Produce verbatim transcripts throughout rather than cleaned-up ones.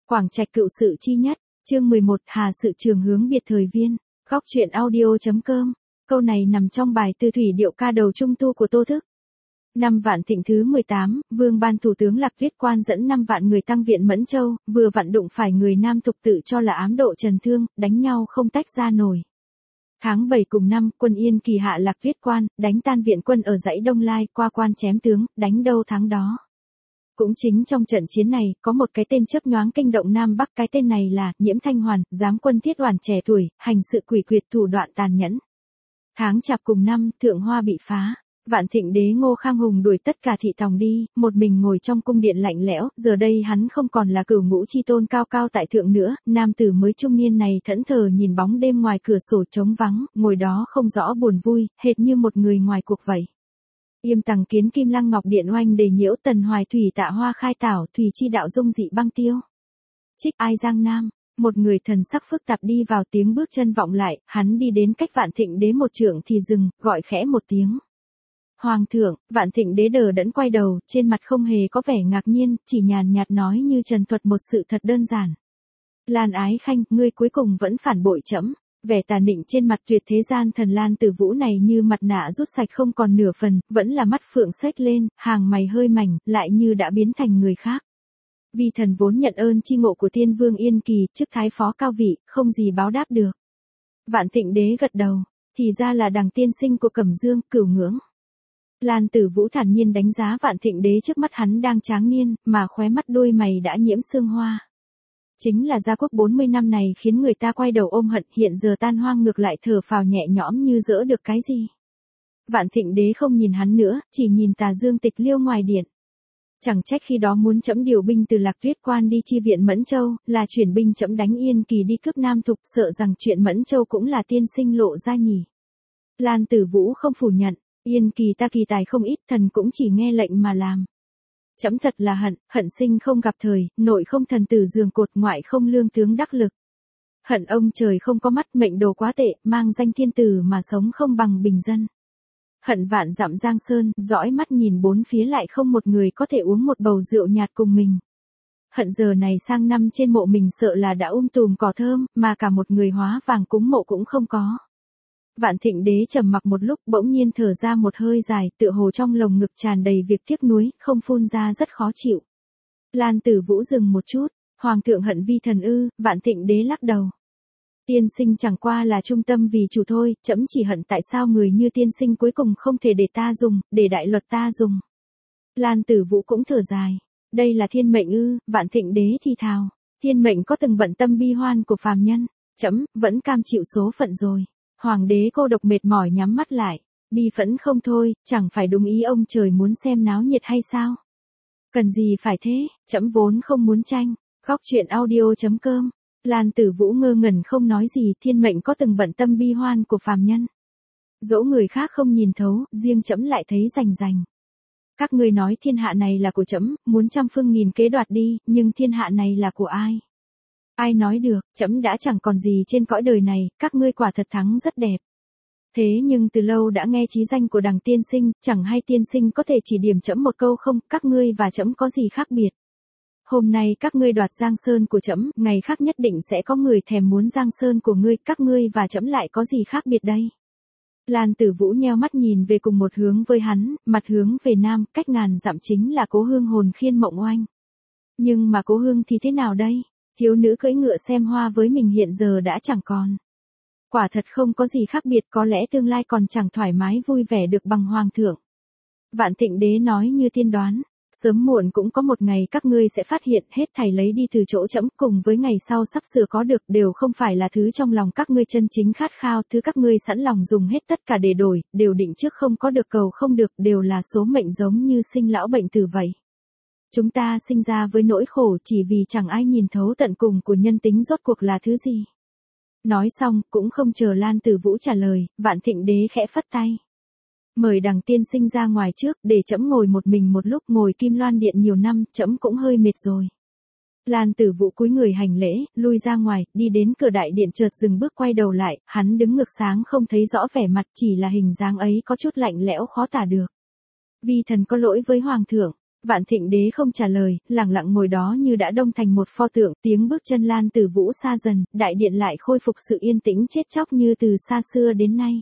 Quảng Trạch cựu sự chi nhất, chương mười một Hà sự trường hướng biệt thời viên, góc truyện audio.com. Câu này nằm trong bài Từ thủy điệu ca đầu trung tu của Tô Thức. Năm Vạn Thịnh thứ mười tám, Vương ban thủ tướng Lạc Viết Quan dẫn năm vạn người tăng viện Mẫn Châu, vừa vặn đụng phải người Nam Thục tự cho là ám độ Trần Thương, đánh nhau không tách ra nổi. Tháng bảy cùng năm, quân Yên Kỳ hạ Lạc Viết Quan, đánh tan viện quân ở dãy Đông Lai, qua quan chém tướng, đánh đâu thắng đó. Cũng chính trong trận chiến này, có một cái tên chớp nhoáng kinh động Nam Bắc, cái tên này là Nhiễm Thanh Hoàn, giám quân Thiết Hoàn trẻ tuổi, hành sự quỷ quyệt thủ đoạn tàn nhẫn. Tháng Chạp cùng năm, Thượng Hoa bị phá. Vạn Thịnh đế Ngô Khang Hùng đuổi tất cả thị tòng đi, một mình ngồi trong cung điện lạnh lẽo, giờ đây hắn không còn là cửu ngũ chi tôn cao cao tại thượng nữa, nam tử mới trung niên này thẫn thờ nhìn bóng đêm ngoài cửa sổ trống vắng, ngồi đó không rõ buồn vui, hệt như một người ngoài cuộc vậy. Yêm tằng kiến kim lăng ngọc điện oanh đề nhiễu tần hoài thủy tạ hoa khai tảo, thủy chi đạo dung dị băng tiêu. Trích ai Giang Nam. Một người thần sắc phức tạp đi vào, tiếng bước chân vọng lại, hắn đi đến cách Vạn Thịnh đế một trượng thì dừng, gọi khẽ một tiếng. Hoàng thượng. Vạn Thịnh đế đờ đẫn quay đầu, trên mặt không hề có vẻ ngạc nhiên, chỉ nhàn nhạt nói như trần thuật một sự thật đơn giản. Lan Ái Khanh, ngươi cuối cùng vẫn phản bội trẫm. Vẻ tà nịnh trên mặt tuyệt thế gian thần Lan Tử Vũ này như mặt nạ rút sạch không còn nửa phần, vẫn là mắt phượng xếch lên, hàng mày hơi mảnh, lại như đã biến thành người khác. Vì thần vốn nhận ơn chi ngộ của Tiên Vương Yên Kỳ, chức thái phó cao vị, không gì báo đáp được. Vạn Thịnh đế gật đầu, thì ra là đằng tiên sinh của Cẩm Dương, Cửu Ngưỡng. Lan Tử Vũ thản nhiên đánh giá Vạn Thịnh đế trước mắt hắn đang tráng niên, mà khóe mắt đôi mày đã nhiễm sương hoa. Chính là gia quốc bốn mươi năm này khiến người ta quay đầu ôm hận, hiện giờ tan hoang ngược lại thở phào nhẹ nhõm như dỡ được cái gì. Vạn Thịnh đế không nhìn hắn nữa, chỉ nhìn Tà Dương Tịch Liêu ngoài điện. Chẳng trách khi đó muốn trẫm điều binh từ Lạc Viết Quan đi chi viện Mẫn Châu, là chuyển binh trẫm đánh Yên Kỳ đi cướp Nam Thục, sợ rằng chuyện Mẫn Châu cũng là tiên sinh lộ ra nhỉ. Lan Tử Vũ không phủ nhận, Yên Kỳ ta kỳ tài không ít, thần cũng chỉ nghe lệnh mà làm. Trẫm thật là hận, hận sinh không gặp thời, nội không thần tử giường cột, ngoại không lương tướng đắc lực. Hận ông trời không có mắt, mệnh đồ quá tệ, mang danh thiên tử mà sống không bằng bình dân. Hận vạn dặm giang sơn, dõi mắt nhìn bốn phía lại không một người có thể uống một bầu rượu nhạt cùng mình. Hận giờ này sang năm trên mộ mình sợ là đã um tùm cỏ thơm, mà cả một người hóa vàng cúng mộ cũng không có. Vạn Thịnh đế trầm mặc một lúc, bỗng nhiên thở ra một hơi dài, tựa hồ trong lồng ngực tràn đầy việc tiếc nuối, không phun ra rất khó chịu. Lan Tử Vũ dừng một chút, Hoàng thượng hận vi thần ư? Vạn Thịnh đế lắc đầu. Tiên sinh chẳng qua là trung tâm vì chủ thôi, trẫm chỉ hận tại sao người như tiên sinh cuối cùng không thể để ta dùng, để đại luật ta dùng. Lan Tử Vũ cũng thở dài. Đây là thiên mệnh ư? Vạn Thịnh đế thì thào. Thiên mệnh có từng bận tâm bi hoan của phàm nhân, trẫm vẫn cam chịu số phận rồi. Hoàng đế cô độc mệt mỏi nhắm mắt lại, bi phẫn không thôi, chẳng phải đúng ý ông trời muốn xem náo nhiệt hay sao? Cần gì phải thế, trẫm vốn không muốn tranh. Góc truyện audio.com. Lan Tử Vũ ngơ ngẩn không nói gì, thiên mệnh có từng bận tâm bi hoan của phàm nhân. Dẫu người khác không nhìn thấu, riêng trẫm lại thấy rành rành. Các ngươi nói thiên hạ này là của trẫm, muốn trăm phương nghìn kế đoạt đi, nhưng thiên hạ này là của ai? Ai nói được, trẫm đã chẳng còn gì trên cõi đời này, các ngươi quả thật thắng rất đẹp. Thế nhưng từ lâu đã nghe chí danh của đằng tiên sinh, chẳng hay tiên sinh có thể chỉ điểm trẫm một câu không, các ngươi và trẫm có gì khác biệt. Hôm nay các ngươi đoạt Giang Sơn của trẫm, ngày khác nhất định sẽ có người thèm muốn Giang Sơn của ngươi, các ngươi và trẫm lại có gì khác biệt đây? Lan Tử Vũ nheo mắt nhìn về cùng một hướng với hắn, mặt hướng về nam, cách ngàn dặm chính là Cố Hương hồn khiên mộng oanh. Nhưng mà Cố Hương thì thế nào đây? Thiếu nữ cưỡi ngựa xem hoa với mình hiện giờ đã chẳng còn. Quả thật không có gì khác biệt, có lẽ tương lai còn chẳng thoải mái vui vẻ được bằng Hoàng thượng. Vạn Thịnh đế nói như tiên đoán. Sớm muộn cũng có một ngày các ngươi sẽ phát hiện hết thảy lấy đi từ chỗ trẫm cùng với ngày sau sắp sửa có được đều không phải là thứ trong lòng các ngươi chân chính khát khao, thứ các ngươi sẵn lòng dùng hết tất cả để đổi, đều định trước không có được cầu không được, đều là số mệnh giống như sinh lão bệnh tử vậy. Chúng ta sinh ra với nỗi khổ chỉ vì chẳng ai nhìn thấu tận cùng của nhân tính rốt cuộc là thứ gì. Nói xong, cũng không chờ Lan Tử Vũ trả lời, Vạn Thịnh đế khẽ phất tay. Mời đằng tiên sinh ra ngoài trước, để trẫm ngồi một mình một lúc, ngồi Kim Loan điện nhiều năm, trẫm cũng hơi mệt rồi. Lan Tử Vũ cúi người hành lễ, lui ra ngoài, đi đến cửa đại điện chợt dừng bước quay đầu lại, hắn đứng ngược sáng không thấy rõ vẻ mặt, chỉ là hình dáng ấy có chút lạnh lẽo khó tả được. Vi thần có lỗi với Hoàng thượng. Vạn Thịnh Đế không trả lời, lặng lặng ngồi đó như đã đông thành một pho tượng, tiếng bước chân Lan Tử Vũ xa dần, đại điện lại khôi phục sự yên tĩnh chết chóc như từ xa xưa đến nay.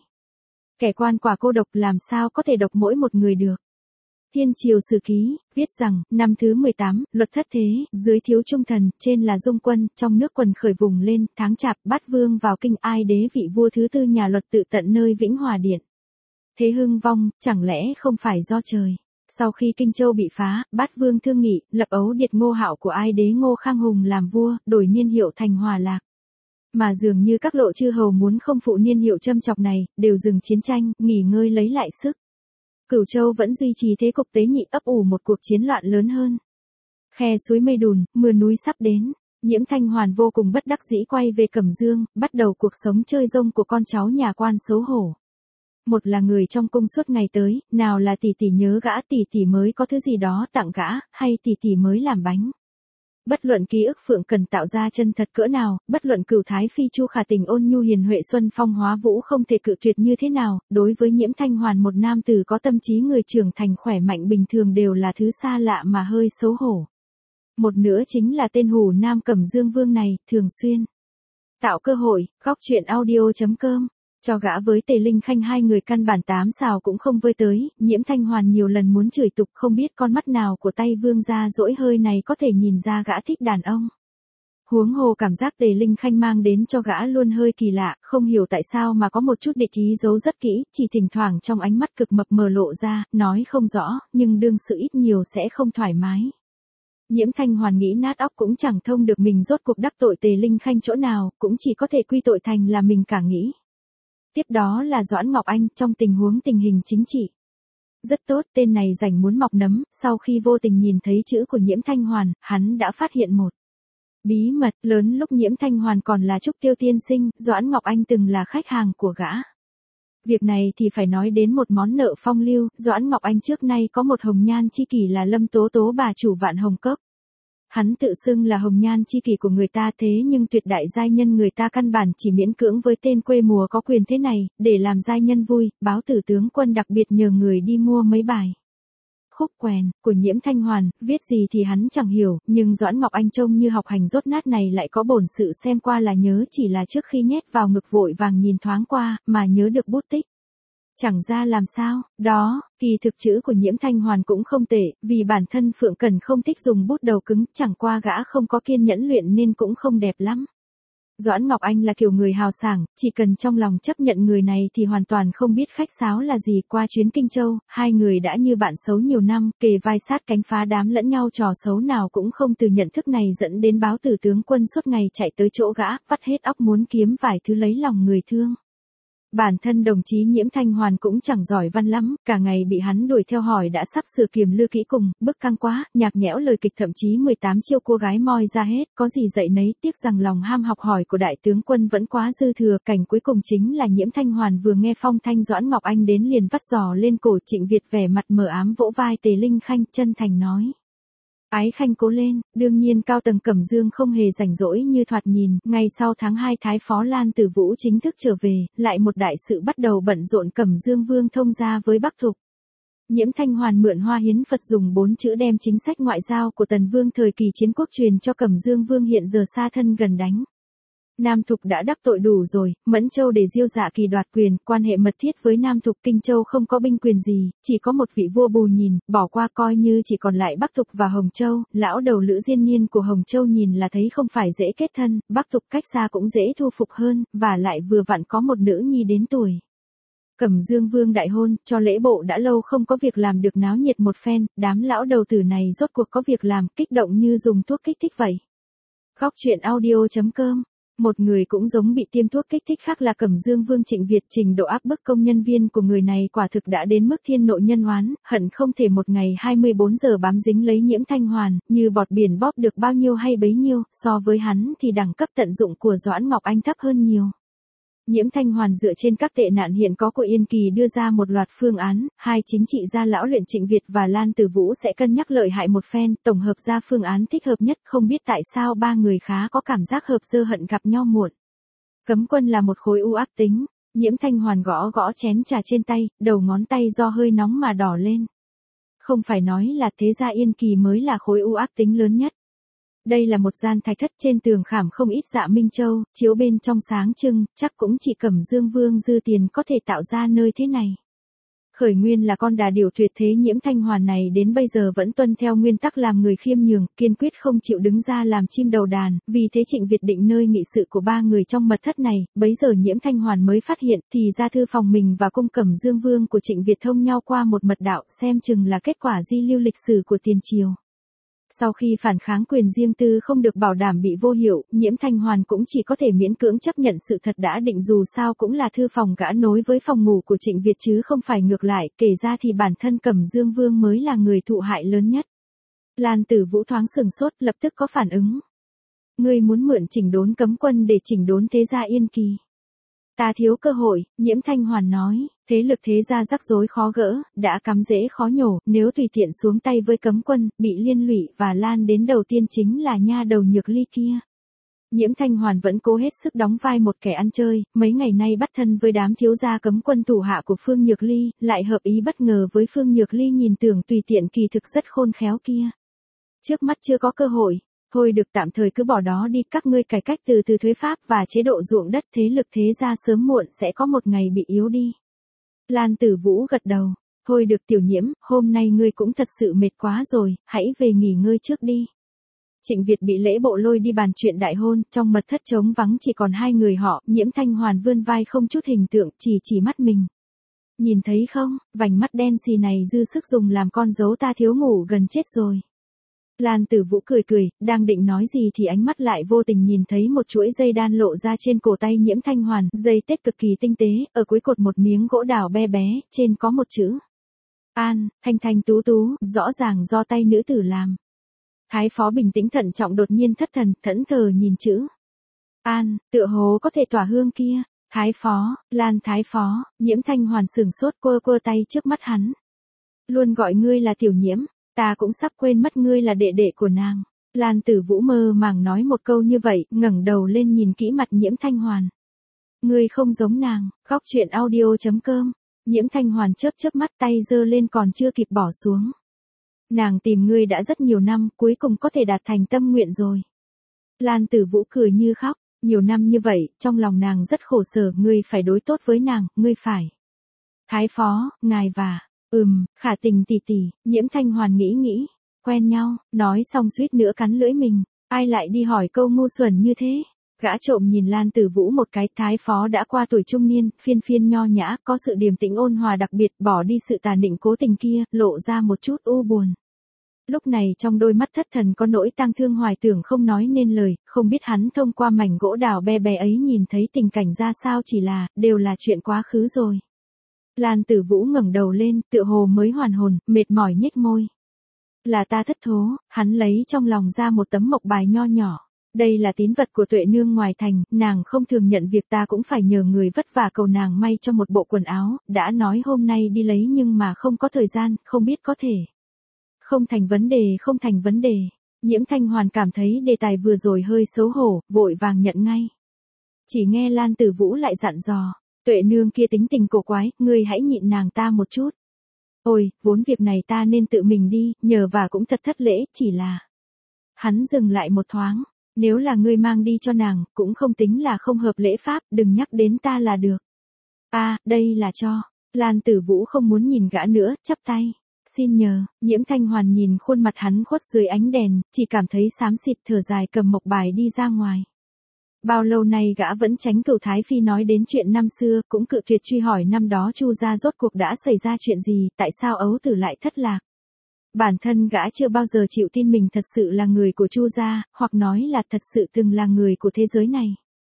Kẻ quan quả cô độc làm sao có thể độc mỗi một người được. Thiên Triều Sử Ký, viết rằng, năm thứ mười tám, luật thất thế, dưới thiếu trung thần, trên là dung quân, trong nước quần khởi vùng lên, tháng chạp, Bát Vương vào kinh ai đế vị vua thứ tư nhà luật tự tận nơi Vĩnh Hòa Điện. Thế hưng vong, chẳng lẽ không phải do trời. Sau khi Kinh Châu bị phá, Bát Vương thương nghị, lập ấu điệt Ngô Hạo của ai đế Ngô Khang Hùng làm vua, đổi niên hiệu thành Hòa Lạc. Mà dường như các lộ chư hầu muốn không phụ niên hiệu châm chọc này, đều dừng chiến tranh, nghỉ ngơi lấy lại sức. Cửu Châu vẫn duy trì thế cục tế nhị ấp ủ một cuộc chiến loạn lớn hơn. Khe suối mây đùn, mưa núi sắp đến, Nhiễm Thanh Hoàn vô cùng bất đắc dĩ quay về Cẩm Dương, bắt đầu cuộc sống chơi rông của con cháu nhà quan xấu hổ. Một là người trong cung suốt ngày tới, nào là tỷ tỷ nhớ gã tỷ tỷ mới có thứ gì đó tặng gã, hay tỷ tỷ mới làm bánh. Bất luận ký ức Phượng Cần tạo ra chân thật cỡ nào, bất luận Cửu Thái Phi Chu Khả Tình ôn nhu hiền huệ xuân phong hóa vũ không thể cự tuyệt như thế nào, đối với Nhiễm Thanh Hoàn một nam tử có tâm trí người trưởng thành khỏe mạnh bình thường đều là thứ xa lạ mà hơi xấu hổ. Một nữa chính là tên hủ nam Cẩm Dương Vương này, thường xuyên tạo cơ hội, góc truyện audio chấm com. Cho gã với Tề Linh Khanh hai người căn bản tám xào cũng không vơi tới, Nhiễm Thanh Hoàn nhiều lần muốn chửi tục không biết con mắt nào của tay vương gia dỗi hơi này có thể nhìn ra gã thích đàn ông. Huống hồ cảm giác Tề Linh Khanh mang đến cho gã luôn hơi kỳ lạ, không hiểu tại sao mà có một chút địch ý giấu rất kỹ, chỉ thỉnh thoảng trong ánh mắt cực mập mờ lộ ra, nói không rõ, nhưng đương sự ít nhiều sẽ không thoải mái. Nhiễm Thanh Hoàn nghĩ nát óc cũng chẳng thông được mình rốt cuộc đắc tội Tề Linh Khanh chỗ nào, cũng chỉ có thể quy tội thành là mình cả nghĩ. Tiếp đó là Doãn Ngọc Anh trong tình huống tình hình chính trị. Rất tốt, tên này rảnh muốn mọc nấm, sau khi vô tình nhìn thấy chữ của Nhiễm Thanh Hoàn, hắn đã phát hiện một bí mật lớn lúc Nhiễm Thanh Hoàn còn là Trúc Tiêu tiên sinh, Doãn Ngọc Anh từng là khách hàng của gã. Việc này thì phải nói đến một món nợ phong lưu, Doãn Ngọc Anh trước nay có một hồng nhan chi kỷ là Lâm Tố Tố bà chủ Vạn Hồng Cốc. Hắn tự xưng là hồng nhan chi kỷ của người ta thế nhưng tuyệt đại giai nhân người ta căn bản chỉ miễn cưỡng với tên quê mùa có quyền thế này, để làm giai nhân vui, báo tử tướng quân đặc biệt nhờ người đi mua mấy bài. Khúc quèn, của Nhiễm Thanh Hoàn, viết gì thì hắn chẳng hiểu, nhưng Doãn Ngọc Anh trông như học hành rốt nát này lại có bổn sự xem qua là nhớ chỉ là trước khi nhét vào ngực vội vàng nhìn thoáng qua, mà nhớ được bút tích. Chẳng ra làm sao, đó, kỳ thực chữ của Nhiễm Thanh Hoàn cũng không tệ, vì bản thân Phượng Cần không thích dùng bút đầu cứng, chẳng qua gã không có kiên nhẫn luyện nên cũng không đẹp lắm. Doãn Ngọc Anh là kiểu người hào sảng, chỉ cần trong lòng chấp nhận người này thì hoàn toàn không biết khách sáo là gì. Qua chuyến Kinh Châu, hai người đã như bạn xấu nhiều năm, kề vai sát cánh phá đám lẫn nhau, trò xấu nào cũng không từ nhận thức này dẫn đến báo tử tướng quân suốt ngày chạy tới chỗ gã, vắt hết óc muốn kiếm vài thứ lấy lòng người thương. Bản thân đồng chí Nhiễm Thanh Hoàn cũng chẳng giỏi văn lắm, cả ngày bị hắn đuổi theo hỏi đã sắp sửa kiềm lư kỹ cùng, bức căng quá, nhạc nhẽo lời kịch thậm chí mười tám chiêu cô gái moi ra hết, có gì dạy nấy, tiếc rằng lòng ham học hỏi của đại tướng quân vẫn quá dư thừa. Cảnh cuối cùng chính là Nhiễm Thanh Hoàn vừa nghe phong thanh Doãn Ngọc Anh đến liền vắt giò lên cổ Trịnh Việt, vẻ mặt mờ ám vỗ vai Tề Linh Khanh, chân thành nói. Ái Khanh cố lên, đương nhiên cao tầng Cẩm Dương không hề rảnh rỗi như thoạt nhìn, ngay sau tháng hai Thái Phó Lan Tử Vũ chính thức trở về, lại một đại sự bắt đầu bận rộn. Cẩm Dương Vương thông gia với Bắc Thục. Nhiễm Thanh Hoàn mượn Hoa Hiến Phật dùng bốn chữ đem chính sách ngoại giao của Tần Vương thời kỳ chiến quốc truyền cho Cẩm Dương Vương hiện giờ xa thân gần đánh. Nam Thục đã đắc tội đủ rồi, Mẫn Châu để Diêu Dạ Kỳ đoạt quyền, quan hệ mật thiết với Nam Thục. Kinh Châu không có binh quyền gì, chỉ có một vị vua bù nhìn, bỏ qua coi như chỉ còn lại Bắc Thục và Hồng Châu. Lão đầu Lữ Diên Niên của Hồng Châu nhìn là thấy không phải dễ kết thân, Bắc Thục cách xa cũng dễ thu phục hơn, và lại vừa vặn có một nữ nhi đến tuổi. Cẩm Dương Vương đại hôn, cho lễ bộ đã lâu không có việc làm được náo nhiệt một phen, đám lão đầu tử này rốt cuộc có việc làm, kích động như dùng thuốc kích thích vậy. Góc truyện audio chấm com. Một người cũng giống bị tiêm thuốc kích thích khác là Cẩm Dương Vương Trịnh Việt, trình độ áp bức công nhân viên của người này quả thực đã đến mức thiên nội nhân oán, hận không thể một ngày hai mươi bốn giờ bám dính lấy Nhiễm Thanh Hoàn, như bọt biển bóp được bao nhiêu hay bấy nhiêu, so với hắn thì đẳng cấp tận dụng của Doãn Ngọc Anh thấp hơn nhiều. Nhiễm Thanh Hoàn dựa trên các tệ nạn hiện có của Yên Kỳ đưa ra một loạt phương án, hai chính trị gia lão luyện Trịnh Việt và Lan Tử Vũ sẽ cân nhắc lợi hại một phen, tổng hợp ra phương án thích hợp nhất. Không biết tại sao ba người khá có cảm giác hợp dơ hận gặp nhau muộn. Cấm quân là một khối u ác tính, Nhiễm Thanh Hoàn gõ gõ chén trà trên tay, đầu ngón tay do hơi nóng mà đỏ lên. Không phải nói là thế gia Yên Kỳ mới là khối u ác tính lớn nhất. Đây là một gian thạch thất, trên tường khảm không ít dạ minh châu, chiếu bên trong sáng trưng, chắc cũng chỉ Cẩm Dương Vương dư tiền có thể tạo ra nơi thế này. Khởi nguyên là con đà điểu tuyệt thế Nhiễm Thanh Hoàn này đến bây giờ vẫn tuân theo nguyên tắc làm người khiêm nhường, kiên quyết không chịu đứng ra làm chim đầu đàn, vì thế Trịnh Việt định nơi nghị sự của ba người trong mật thất này, bấy giờ Nhiễm Thanh Hoàn mới phát hiện thì ra thư phòng mình và cung Cẩm Dương Vương của Trịnh Việt thông nhau qua một mật đạo, xem chừng là kết quả di lưu lịch sử của tiền triều. Sau khi phản kháng quyền riêng tư không được bảo đảm bị vô hiệu, Nhiễm Thanh Hoàn cũng chỉ có thể miễn cưỡng chấp nhận sự thật đã định, dù sao cũng là thư phòng gã nối với phòng ngủ của Trịnh Việt chứ không phải ngược lại, kể ra thì bản thân Cẩm Dương Vương mới là người thụ hại lớn nhất. Lan Tử Vũ thoáng sừng sốt, lập tức có phản ứng. Ngươi muốn mượn chỉnh đốn cấm quân để chỉnh đốn thế gia Yên Kỳ. Ta thiếu cơ hội, Nhiễm Thanh Hoàn nói, thế lực thế gia rắc rối khó gỡ, đã cắm rễ khó nhổ, nếu tùy tiện xuống tay với cấm quân, bị liên lụy và lan đến đầu tiên chính là nha đầu Nhược Ly kia. Nhiễm Thanh Hoàn vẫn cố hết sức đóng vai một kẻ ăn chơi, mấy ngày nay bắt thân với đám thiếu gia cấm quân thủ hạ của Phương Nhược Ly, lại hợp ý bất ngờ với Phương Nhược Ly nhìn tưởng tùy tiện kỳ thực rất khôn khéo kia. Trước mắt chưa có cơ hội. Thôi được, tạm thời cứ bỏ đó đi, các ngươi cải cách từ từ thuế pháp và chế độ ruộng đất, thế lực thế gia sớm muộn sẽ có một ngày bị yếu đi. Lan Tử Vũ gật đầu, thôi được Tiểu Nhiễm, hôm nay ngươi cũng thật sự mệt quá rồi, hãy về nghỉ ngơi trước đi. Trịnh Việt bị lễ bộ lôi đi bàn chuyện đại hôn, trong mật thất trống vắng chỉ còn hai người họ, Nhiễm Thanh Hoàn vươn vai không chút hình tượng, chỉ chỉ mắt mình. Nhìn thấy không, vành mắt đen xì này dư sức dùng làm con dấu ta thiếu ngủ gần chết rồi. Lan Tử Vũ cười cười, đang định nói gì thì ánh mắt lại vô tình nhìn thấy một chuỗi dây đan lộ ra trên cổ tay Nhiễm Thanh Hoàn, dây tết cực kỳ tinh tế, ở cuối cột một miếng gỗ đào bé bé, trên có một chữ. An, thanh thanh tú tú, rõ ràng do tay nữ tử làm. Thái phó bình tĩnh thận trọng đột nhiên thất thần, thẫn thờ nhìn chữ. An, tựa hồ có thể tỏa hương kia. Thái phó, Lan Thái phó, Nhiễm Thanh Hoàn sừng sốt quơ quơ tay trước mắt hắn. Luôn gọi ngươi là Tiểu Nhiễm. Ta cũng sắp quên mất ngươi là đệ đệ của nàng. Lan Tử Vũ mơ màng nói một câu như vậy, ngẩng đầu lên nhìn kỹ mặt Nhiễm Thanh Hoàn. Ngươi không giống nàng, góc chuyện audio chấm com. Nhiễm Thanh Hoàn chớp chớp mắt, tay giơ lên còn chưa kịp bỏ xuống. Nàng tìm ngươi đã rất nhiều năm, cuối cùng có thể đạt thành tâm nguyện rồi. Lan Tử Vũ cười như khóc, nhiều năm như vậy, trong lòng nàng rất khổ sở, ngươi phải đối tốt với nàng, ngươi phải. Thái phó, ngài và... Ừm, Khả Tình tỷ tỷ, Nhiễm Thanh Hoàn nghĩ nghĩ, quen nhau, nói xong suýt nữa cắn lưỡi mình, ai lại đi hỏi câu ngu xuẩn như thế. Gã trộm nhìn Lan Tử Vũ một cái, thái phó đã qua tuổi trung niên, phiên phiên nho nhã, có sự điềm tĩnh ôn hòa đặc biệt, bỏ đi sự tà nịnh cố tình kia, lộ ra một chút u buồn. Lúc này trong đôi mắt thất thần có nỗi tang thương hoài tưởng không nói nên lời, không biết hắn thông qua mảnh gỗ đào bé bé ấy nhìn thấy tình cảnh ra sao, chỉ là, đều là chuyện quá khứ rồi. Lan Tử Vũ ngẩng đầu lên, tựa hồ mới hoàn hồn, mệt mỏi nhếch môi. Là ta thất thố, hắn lấy trong lòng ra một tấm mộc bài nho nhỏ. Đây là tín vật của Tuệ Nương ngoài thành, nàng không thường nhận việc, ta cũng phải nhờ người vất vả cầu nàng may cho một bộ quần áo, đã nói hôm nay đi lấy nhưng mà không có thời gian, không biết có thể. Không thành vấn đề, không thành vấn đề. Nhiễm Thanh Hoàn cảm thấy đề tài vừa rồi hơi xấu hổ, vội vàng nhận ngay. Chỉ nghe Lan Tử Vũ lại dặn dò. Tuệ Nương kia tính tình cổ quái, ngươi hãy nhịn nàng ta một chút. Ôi, vốn việc này ta nên tự mình đi, nhờ và cũng thật thất lễ, chỉ là... Hắn dừng lại một thoáng, nếu là ngươi mang đi cho nàng, cũng không tính là không hợp lễ pháp, đừng nhắc đến ta là được. A, à, đây là cho. Lan Tử Vũ không muốn nhìn gã nữa, chắp tay. Xin nhờ, Nhiễm Thanh Hoàn nhìn khuôn mặt hắn khuất dưới ánh đèn, chỉ cảm thấy xám xịt, thở dài cầm mộc bài đi ra ngoài. Bao lâu nay gã vẫn tránh Cửu Thái Phi nói đến chuyện năm xưa, cũng cự tuyệt truy hỏi năm đó Chu gia rốt cuộc đã xảy ra chuyện gì, tại sao ấu tử lại thất lạc. Bản thân gã chưa bao giờ chịu tin mình thật sự là người của Chu gia, hoặc nói là thật sự từng là người của thế giới này.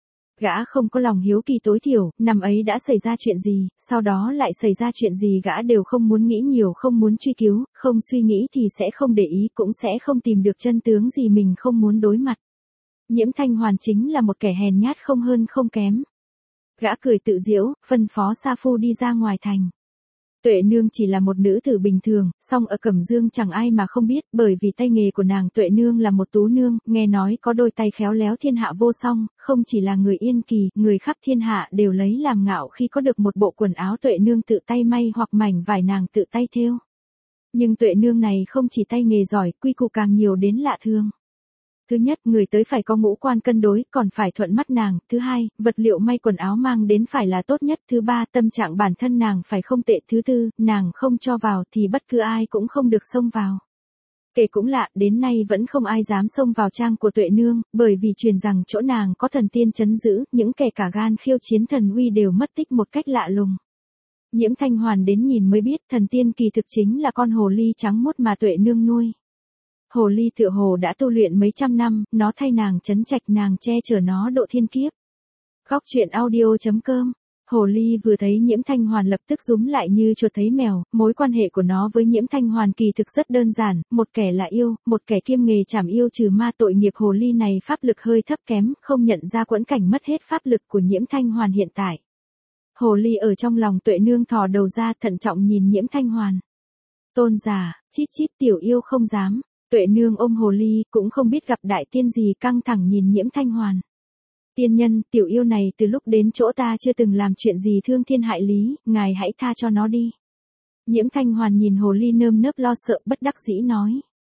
Gã không có lòng hiếu kỳ tối thiểu, năm ấy đã xảy ra chuyện gì, sau đó lại xảy ra chuyện gì gã đều không muốn nghĩ nhiều, không muốn truy cứu, không suy nghĩ thì sẽ không để ý, cũng sẽ không tìm được chân tướng gì mình không muốn đối mặt. Nhiễm Thanh Hoàn chính là một kẻ hèn nhát không hơn không kém. Gã cười tự giễu, phân phó Sa Phu đi ra ngoài thành. Tuệ Nương chỉ là một nữ tử bình thường, song ở Cẩm Dương chẳng ai mà không biết, bởi vì tay nghề của nàng Tuệ Nương là một tú nương, nghe nói có đôi tay khéo léo thiên hạ vô song, không chỉ là người Yên Kỳ, người khắp thiên hạ đều lấy làm ngạo khi có được một bộ quần áo Tuệ Nương tự tay may hoặc mảnh vải nàng tự tay thêu. Nhưng Tuệ nương này không chỉ tay nghề giỏi, quy củ càng nhiều đến lạ thường. Thứ nhất, người tới phải có ngũ quan cân đối, còn phải thuận mắt nàng. Thứ hai, vật liệu may quần áo mang đến phải là tốt nhất. Thứ ba, tâm trạng bản thân nàng phải không tệ. Thứ tư, nàng không cho vào thì bất cứ ai cũng không được xông vào. Kể cũng lạ, đến nay vẫn không ai dám xông vào trang của Tuệ nương, bởi vì truyền rằng chỗ nàng có thần tiên trấn giữ, những kẻ cả gan khiêu chiến thần uy đều mất tích một cách lạ lùng. Nhiễm Thanh Hoàn đến nhìn mới biết thần tiên kỳ thực chính là con hồ ly trắng mốt mà Tuệ nương nuôi. Hồ ly tựa hồ đã tu luyện mấy trăm năm, nó thay nàng trấn trạch, nàng che chở nó độ thiên kiếp. Góc truyện audio chấm com. Hồ ly vừa thấy Nhiễm Thanh Hoàn lập tức rúm lại như chuột thấy mèo, mối quan hệ của nó với Nhiễm Thanh Hoàn kỳ thực rất đơn giản, một kẻ là yêu, một kẻ kiêm nghề trảm yêu trừ ma. Tội nghiệp hồ ly này pháp lực hơi thấp kém, không nhận ra quẫn cảnh mất hết pháp lực của Nhiễm Thanh Hoàn hiện tại. Hồ ly ở trong lòng Tuệ nương thò đầu ra thận trọng nhìn Nhiễm Thanh Hoàn. Tôn giả, chít chít tiểu yêu không dám. Tuệ nương ôm hồ ly, cũng không biết gặp đại tiên gì, căng thẳng nhìn Nhiễm Thanh Hoàn. Tiên nhân, tiểu yêu này từ lúc đến chỗ ta chưa từng làm chuyện gì thương thiên hại lý, ngài hãy tha cho nó đi. Nhiễm Thanh Hoàn nhìn hồ ly nơm nớp lo sợ, bất đắc dĩ nói.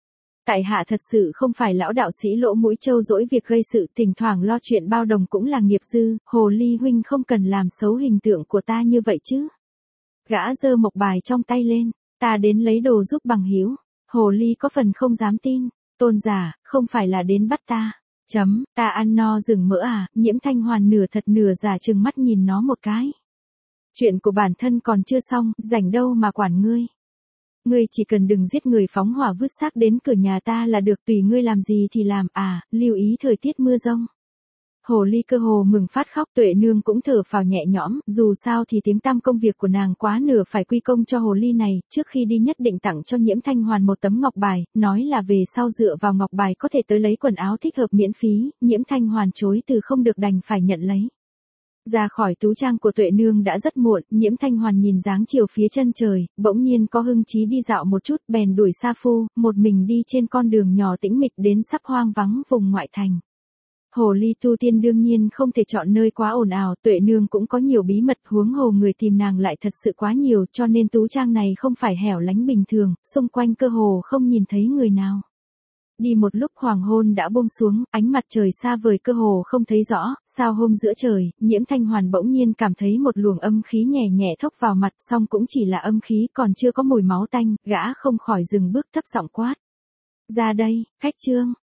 Tại hạ thật sự không phải lão đạo sĩ lỗ mũi trâu dỗi việc gây sự, thỉnh thoảng lo chuyện bao đồng cũng là nghiệp dư, hồ ly huynh không cần làm xấu hình tượng của ta như vậy chứ. Gã giơ mộc bài trong tay lên, ta đến lấy đồ giúp bằng hữu. Hồ ly có phần không dám tin, tôn giả, không phải là đến bắt ta. Chấm, ta ăn no rừng mỡ à, Nhiễm Thanh Hoàn nửa thật nửa giả trừng mắt nhìn nó một cái. Chuyện của bản thân còn chưa xong, rảnh đâu mà quản ngươi. Ngươi chỉ cần đừng giết người phóng hỏa vứt xác đến cửa nhà ta là được, tùy ngươi làm gì thì làm, à, lưu ý thời tiết mưa rông. Hồ ly cơ hồ mừng phát khóc. Tuệ nương cũng thở phào nhẹ nhõm, dù sao thì tiếng tăm công việc của nàng quá nửa phải quy công cho hồ ly này, trước khi đi nhất định tặng cho Nhiễm Thanh Hoàn một tấm ngọc bài, nói là về sau dựa vào ngọc bài có thể tới lấy quần áo thích hợp miễn phí. Nhiễm Thanh Hoàn chối từ không được đành phải nhận lấy. Ra khỏi tú trang của Tuệ nương đã rất muộn, Nhiễm Thanh Hoàn nhìn dáng chiều phía chân trời, bỗng nhiên có hưng chí đi dạo một chút, bèn đuổi sa phu, một mình đi trên con đường nhỏ tĩnh mịch đến sắp hoang vắng vùng ngoại thành. Hồ ly tu tiên đương nhiên không thể chọn nơi quá ồn ào, Tuệ nương cũng có nhiều bí mật, huống hồ người tìm nàng lại thật sự quá nhiều, cho nên tú trang này không phải hẻo lánh bình thường, xung quanh cơ hồ không nhìn thấy người nào. Đi một lúc hoàng hôn đã buông xuống, ánh mặt trời xa vời cơ hồ không thấy rõ, sao hôm giữa trời, Nhiễm Thanh Hoàn bỗng nhiên cảm thấy một luồng âm khí nhẹ nhẹ thốc vào mặt, song cũng chỉ là âm khí, còn chưa có mùi máu tanh, gã không khỏi dừng bước thấp giọng quát. Ra đây, khách trương.